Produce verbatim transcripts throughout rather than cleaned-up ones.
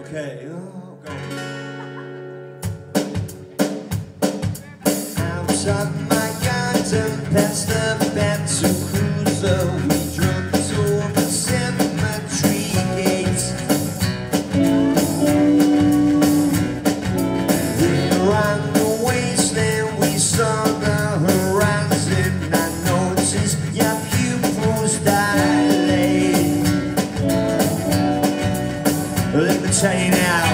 Okay. Oh, go. Outside my garden, past the Benson Cruiser, we drove to the cemetery gates. Then around the wasteland, we saw the horizon. I noticed your pupils dilate. Let me tell you now.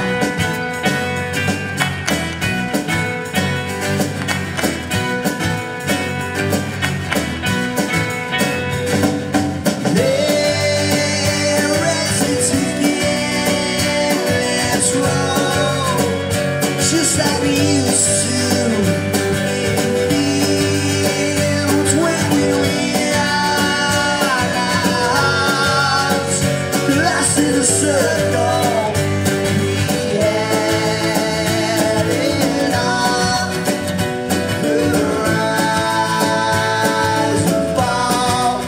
Just like we used to in fields when we were lost in a circle. We had it all, the rise and fall.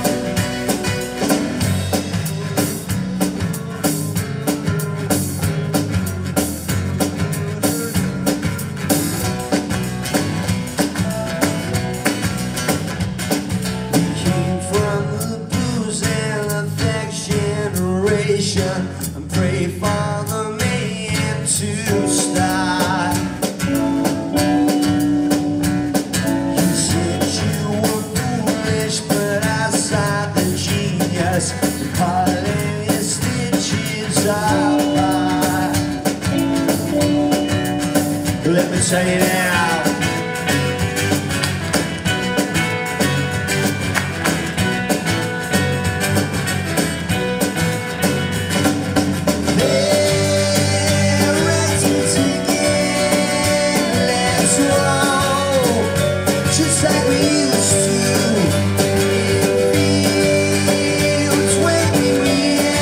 And pray for the man to start. You said you were foolish, but I saw the genius in pulling your stitches apart. Let me tell you now. Just like we used to in fields when we were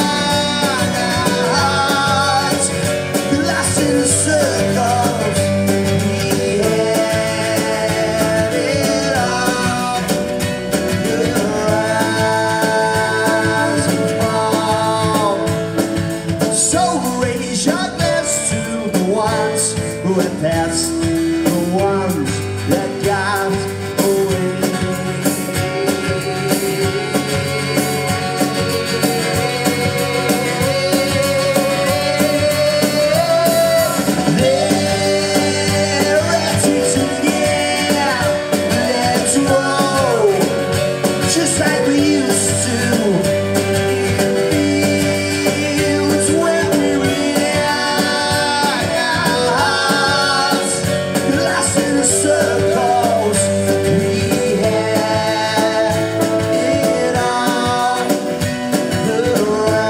lost in the circles. We had it all, the rise and fall. So raise your glass to the ones who have passed, the ones that got away. They're ready to get, let's roll, just like we used to in fields when we were lost in the circles. We had it all, the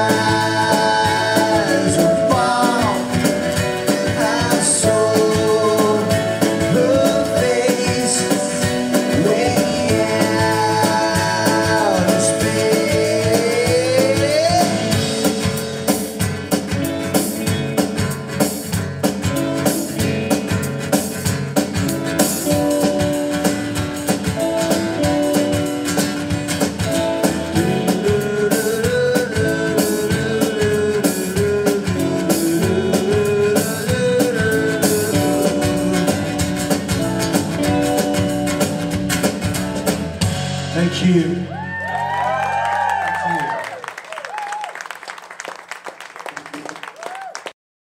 rise and fall. I saw her face way out in space. Thank you.